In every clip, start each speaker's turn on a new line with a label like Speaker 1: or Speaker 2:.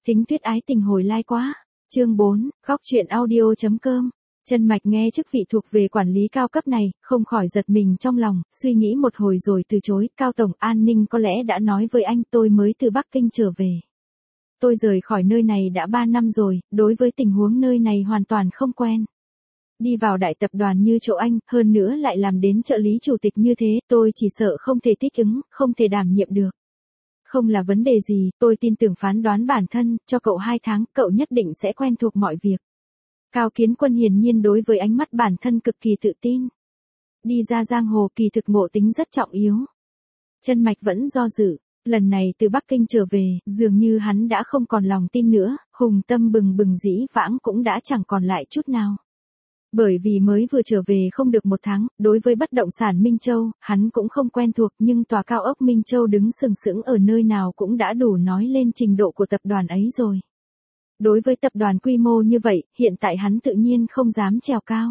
Speaker 1: Thính Tuyết ái tình hồi lai quá. Chương 4, góc truyện audio.com. Chân Mạch nghe chức vị thuộc về quản lý cao cấp này, không khỏi giật mình trong lòng, suy nghĩ một hồi rồi từ chối. Cao tổng an ninh có lẽ đã nói với anh tôi mới từ Bắc Kinh trở về. Tôi rời khỏi nơi này đã 3 năm rồi, đối với tình huống nơi này hoàn toàn không quen. Đi vào đại tập đoàn như chỗ anh, hơn nữa lại làm đến trợ lý chủ tịch như thế, tôi chỉ sợ không thể thích ứng, không thể đảm nhiệm được. Không là vấn đề gì, tôi tin tưởng phán đoán bản thân, cho cậu 2 tháng, cậu nhất định sẽ quen thuộc mọi việc. Cao Kiến Quân hiển nhiên đối với ánh mắt bản thân cực kỳ tự tin. Đi ra giang hồ kỳ thực ngộ tính rất trọng yếu. Chân Mạch vẫn do dự, lần này từ Bắc Kinh trở về, dường như hắn đã không còn lòng tin nữa, hùng tâm bừng bừng dĩ vãng cũng đã chẳng còn lại chút nào. Bởi vì mới vừa trở về không được 1 tháng, đối với bất động sản Minh Châu, hắn cũng không quen thuộc nhưng tòa cao ốc Minh Châu đứng sừng sững ở nơi nào cũng đã đủ nói lên trình độ của tập đoàn ấy rồi. Đối với tập đoàn quy mô như vậy, hiện tại hắn tự nhiên không dám trèo cao.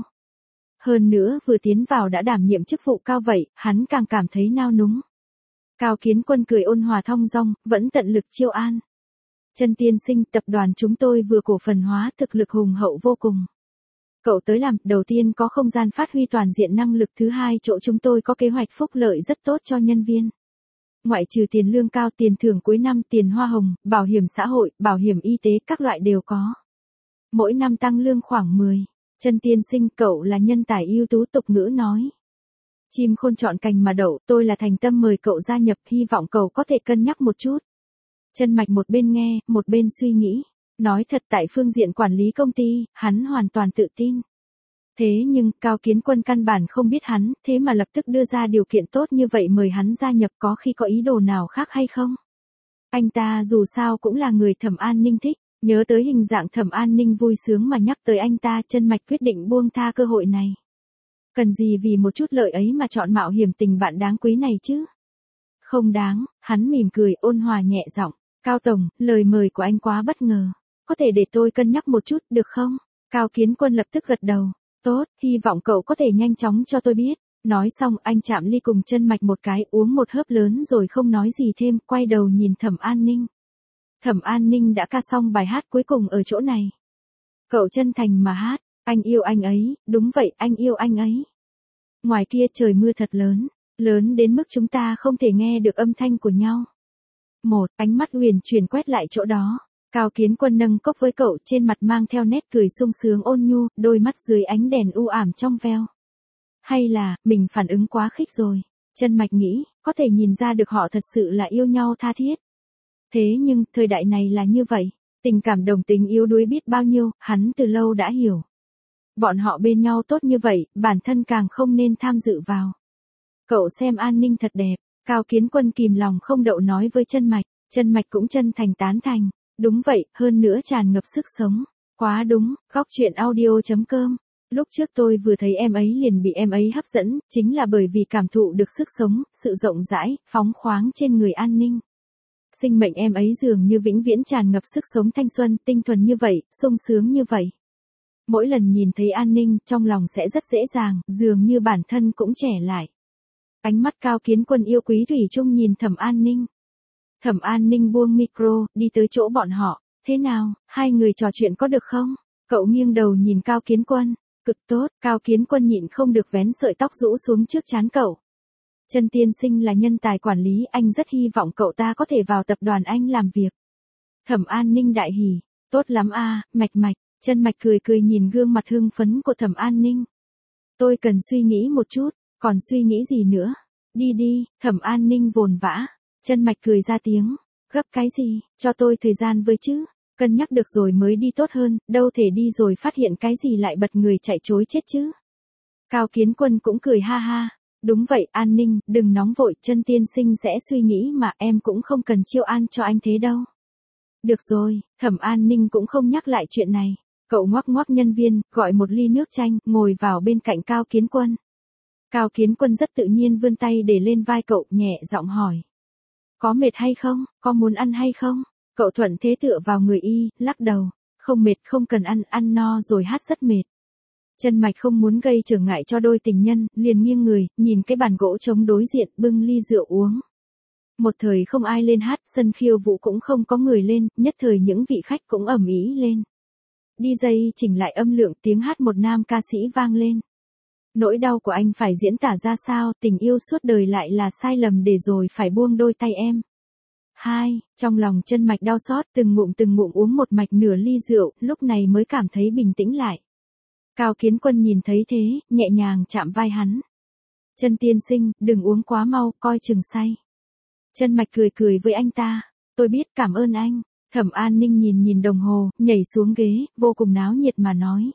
Speaker 1: Hơn nữa vừa tiến vào đã đảm nhiệm chức vụ cao vậy, hắn càng cảm thấy nao núng. Cao Kiến Quân cười ôn hòa thong dong, vẫn tận lực chiêu an. Chân tiên sinh, tập đoàn chúng tôi vừa cổ phần hóa, thực lực hùng hậu vô cùng. Cậu tới làm, đầu tiên có không gian phát huy toàn diện năng lực, thứ hai chỗ chúng tôi có kế hoạch phúc lợi rất tốt cho nhân viên. Ngoại trừ tiền lương cao, tiền thưởng cuối năm, tiền hoa hồng, bảo hiểm xã hội, bảo hiểm y tế, các loại đều có. Mỗi năm tăng lương khoảng 10. Chân tiên sinh, cậu là nhân tài ưu tú, tục ngữ nói. Chim khôn chọn cành mà đậu, tôi là thành tâm mời cậu gia nhập, hy vọng cậu có thể cân nhắc một chút. Chân Mạch một bên nghe, một bên suy nghĩ. Nói thật tại phương diện quản lý công ty, hắn hoàn toàn tự tin. Thế nhưng, Cao Kiến Quân căn bản không biết hắn, thế mà lập tức đưa ra điều kiện tốt như vậy mời hắn gia nhập, có khi có ý đồ nào khác hay không? Anh ta dù sao cũng là người Thẩm An Ninh thích, nhớ tới hình dạng Thẩm An Ninh vui sướng mà nhắc tới anh ta, Chân Mạch quyết định buông tha cơ hội này. Cần gì vì một chút lợi ấy mà chọn mạo hiểm tình bạn đáng quý này chứ? Không đáng, hắn mỉm cười ôn hòa nhẹ giọng. Cao tổng, lời mời của anh quá bất ngờ. Có thể để tôi cân nhắc một chút, được không? Cao Kiến Quân lập tức gật đầu. Tốt, hy vọng cậu có thể nhanh chóng cho tôi biết. Nói xong anh chạm ly cùng Chân Mạch một cái, uống một hớp lớn rồi không nói gì thêm, quay đầu nhìn Thẩm An Ninh. Thẩm An Ninh đã ca xong bài hát cuối cùng ở chỗ này. Cậu chân thành mà hát, anh yêu anh ấy, đúng vậy, anh yêu anh ấy. Ngoài kia trời mưa thật lớn, lớn đến mức chúng ta không thể nghe được âm thanh của nhau. Ánh mắt huyền chuyển quét lại chỗ đó. Cao Kiến Quân nâng cốc với cậu, trên mặt mang theo nét cười sung sướng ôn nhu, đôi mắt dưới ánh đèn u ảm trong veo. Hay là, mình phản ứng quá khích rồi. Chân Mạch nghĩ, có thể nhìn ra được họ thật sự là yêu nhau tha thiết. Thế nhưng, thời đại này là như vậy. Tình cảm đồng tính yếu đuối biết bao nhiêu, hắn từ lâu đã hiểu. Bọn họ bên nhau tốt như vậy, bản thân càng không nên tham dự vào. Cậu xem An Ninh thật đẹp. Cao Kiến Quân kìm lòng không đậu nói với Chân Mạch. Chân Mạch cũng chân thành tán thành. Đúng vậy, hơn nữa tràn ngập sức sống. Quá đúng, góc truyện audio.com. Lúc trước tôi vừa thấy em ấy liền bị em ấy hấp dẫn, chính là bởi vì cảm thụ được sức sống, sự rộng rãi, phóng khoáng trên người An Ninh. Sinh mệnh em ấy dường như vĩnh viễn tràn ngập sức sống thanh xuân, tinh thuần như vậy, sung sướng như vậy. Mỗi lần nhìn thấy An Ninh, trong lòng sẽ rất dễ dàng, dường như bản thân cũng trẻ lại. Ánh mắt Cao Kiến Quân yêu quý thủy chung nhìn Thẩm An Ninh. Thẩm An Ninh buông micro, đi tới chỗ bọn họ. Thế nào, hai người trò chuyện có được không? Cậu nghiêng đầu nhìn Cao Kiến Quân. Cực tốt, Cao Kiến Quân nhịn không được vén sợi tóc rũ xuống trước trán cậu. Chân tiên sinh là nhân tài quản lý, anh rất hy vọng cậu ta có thể vào tập đoàn anh làm việc. Thẩm An Ninh đại hỉ. Tốt lắm a, Mạch Mạch. Chân Mạch cười cười nhìn gương mặt hưng phấn của Thẩm An Ninh. Tôi cần suy nghĩ một chút, còn suy nghĩ gì nữa? Đi đi, Thẩm An Ninh vồn vã. Chân Mạch cười ra tiếng. Gấp cái gì, cho tôi thời gian với chứ. Cân nhắc được rồi mới đi tốt hơn, đâu thể đi rồi phát hiện cái gì lại bật người chạy chối chết chứ. Cao Kiến Quân cũng cười ha ha. Đúng vậy, An Ninh, đừng nóng vội, Chân tiên sinh sẽ suy nghĩ mà, em cũng không cần chiêu an cho anh thế đâu. Được rồi, Thẩm An Ninh cũng không nhắc lại chuyện này. Cậu ngoắc ngoắc nhân viên, gọi một ly nước chanh, ngồi vào bên cạnh Cao Kiến Quân. Cao Kiến Quân rất tự nhiên vươn tay để lên vai cậu, nhẹ giọng hỏi. Có mệt hay không, có muốn ăn hay không? Cậu thuận thế tựa vào người y, lắc đầu. Không mệt, không cần ăn, ăn no rồi hát rất mệt. Chân Mạch không muốn gây trở ngại cho đôi tình nhân, liền nghiêng người, nhìn cái bàn gỗ trống đối diện, bưng ly rượu uống. Một thời không ai lên hát, sân khiêu vũ cũng không có người lên, nhất thời những vị khách cũng ầm ĩ lên. DJ chỉnh lại âm lượng, tiếng hát một nam ca sĩ vang lên. Nỗi đau của anh phải diễn tả ra sao, tình yêu suốt đời lại là sai lầm để rồi phải buông đôi tay em. Trong lòng Chân Mạch đau xót, từng ngụm uống một mạch nửa ly rượu, lúc này mới cảm thấy bình tĩnh lại. Cao Kiến Quân nhìn thấy thế, nhẹ nhàng chạm vai hắn. Chân tiên sinh, đừng uống quá mau, coi chừng say. Chân Mạch cười với anh ta. Tôi biết, cảm ơn anh. Thẩm An Ninh nhìn đồng hồ, nhảy xuống ghế, vô cùng náo nhiệt mà nói.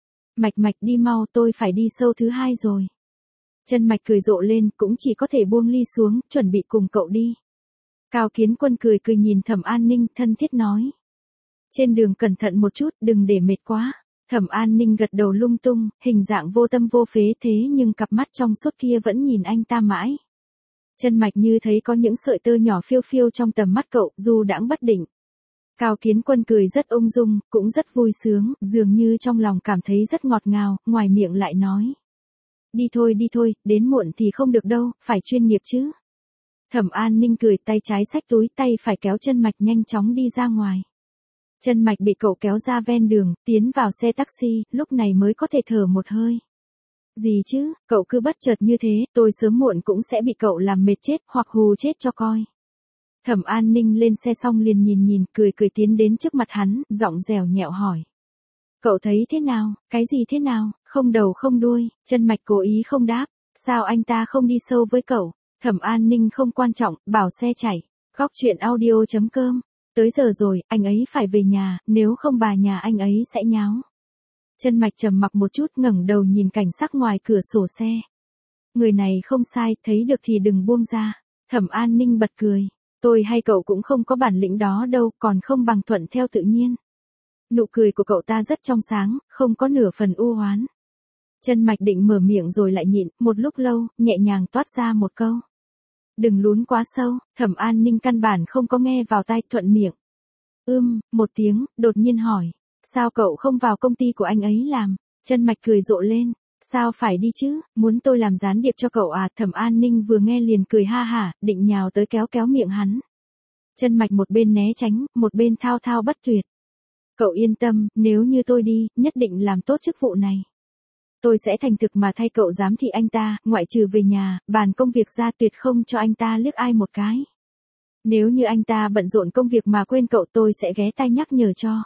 Speaker 1: Mạch đi mau, tôi phải đi show thứ 2 rồi. Chân Mạch cười rộ lên, cũng chỉ có thể buông ly xuống, chuẩn bị cùng cậu đi. Cao Kiến Quân cười nhìn Thẩm An Ninh, thân thiết nói. Trên đường cẩn thận một chút, đừng để mệt quá. Thẩm An Ninh gật đầu lung tung, hình dạng vô tâm vô phế thế nhưng cặp mắt trong suốt kia vẫn nhìn anh ta mãi. Chân Mạch như thấy có những sợi tơ nhỏ phiêu phiêu trong tầm mắt cậu, du đãng bất định. Cao Kiến Quân cười rất ung dung, cũng rất vui sướng, dường như trong lòng cảm thấy rất ngọt ngào, ngoài miệng lại nói. Đi thôi, đến muộn thì không được đâu, phải chuyên nghiệp chứ. Thẩm An Ninh cười, tay trái xách túi, tay phải kéo Chân Mạch nhanh chóng đi ra ngoài. Chân Mạch bị cậu kéo ra ven đường, tiến vào xe taxi, lúc này mới có thể thở một hơi. Gì chứ, cậu cứ bất chợt như thế, tôi sớm muộn cũng sẽ bị cậu làm mệt chết hoặc hù chết cho coi. Thẩm An Ninh lên xe xong liền nhìn, cười tiến đến trước mặt hắn, giọng dẻo nhẹo hỏi. Cậu thấy thế nào, cái gì thế nào, không đầu không đuôi, Chân Mạch cố ý không đáp, sao anh ta không đi sâu với cậu, Thẩm An Ninh không quan trọng, bảo xe chạy, Góc Chuyện Audio.com, tới giờ rồi, anh ấy phải về nhà, nếu không bà nhà anh ấy sẽ nháo. Chân Mạch trầm mặc một chút ngẩng đầu nhìn cảnh sắc ngoài cửa sổ xe. Người này không sai, thấy được thì đừng buông ra, Thẩm An Ninh bật cười. Tôi hay cậu cũng không có bản lĩnh đó đâu, còn không bằng thuận theo tự nhiên. Nụ cười của cậu ta rất trong sáng, không có nửa phần u oán. Chân Mạch định mở miệng rồi lại nhịn, một lúc lâu, nhẹ nhàng toát ra một câu. Đừng lún quá sâu, Thẩm An Ninh căn bản không có nghe vào tai, thuận miệng. Một tiếng, đột nhiên hỏi. Sao cậu không vào công ty của anh ấy làm? Chân Mạch cười rộ lên. Sao phải đi chứ, muốn tôi làm gián điệp cho cậu à? Thẩm An Ninh vừa nghe liền cười ha hả, định nhào tới kéo miệng hắn. Chân Mạch một bên né tránh, một bên thao bất tuyệt. Cậu yên tâm, nếu như tôi đi, nhất định làm tốt chức vụ này. Tôi sẽ thành thực mà thay cậu giám thị anh ta, ngoại trừ về nhà, bàn công việc ra tuyệt không cho anh ta liếc ai một cái. Nếu như anh ta bận rộn công việc mà quên cậu tôi sẽ ghé tai nhắc nhở cho.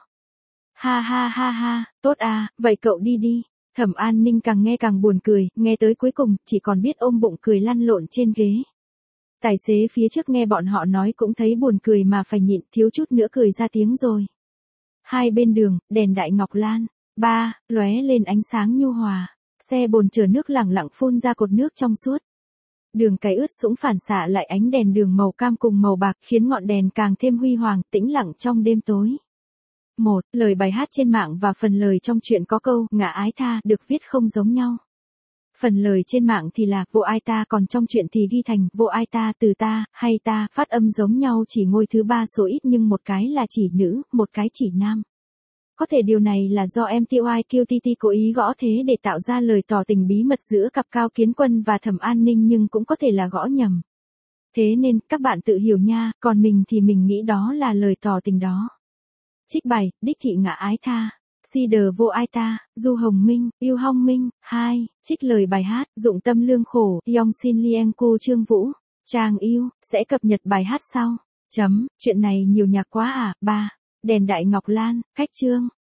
Speaker 1: Ha, tốt à, vậy cậu đi. Thẩm An Ninh càng nghe càng buồn cười, nghe tới cuối cùng, chỉ còn biết ôm bụng cười lăn lộn trên ghế. Tài xế phía trước nghe bọn họ nói cũng thấy buồn cười mà phải nhịn, thiếu chút nữa cười ra tiếng rồi. Hai bên đường, đèn Đại Ngọc Lan, lóe lên ánh sáng nhu hòa. Xe bồn chở nước lẳng lặng phun ra cột nước trong suốt. Đường cái ướt sũng phản xạ lại ánh đèn đường màu cam cùng màu bạc khiến ngọn đèn càng thêm huy hoàng, tĩnh lặng trong đêm tối. Lời bài hát trên mạng và phần lời trong truyện có câu ngã ái tha được viết không giống nhau. Phần lời trên mạng thì là vô ai ta, còn trong truyện thì ghi thành vô ai ta, từ ta hay ta, phát âm giống nhau chỉ ngôi thứ 3 số ít nhưng một cái là chỉ nữ, một cái chỉ nam. Có thể điều này là do MTYQTT cố ý gõ thế để tạo ra lời tỏ tình bí mật giữa cặp Cao Kiến Quân và Thẩm An Ninh, nhưng cũng có thể là gõ nhầm. Thế nên, các bạn tự hiểu nha, còn mình thì mình nghĩ đó là lời tỏ tình đó. Trích bài, đích thị ngã ái tha. Cider vô ai ta, Du Hồng Minh, Yêu Hong Minh. Trích lời bài hát, dụng tâm lương khổ, Yong Sin Lienku Trương Vũ. Trang yêu, sẽ cập nhật bài hát sau. Chuyện này nhiều nhạc quá à. Đèn Đại Ngọc Lan, cách chương.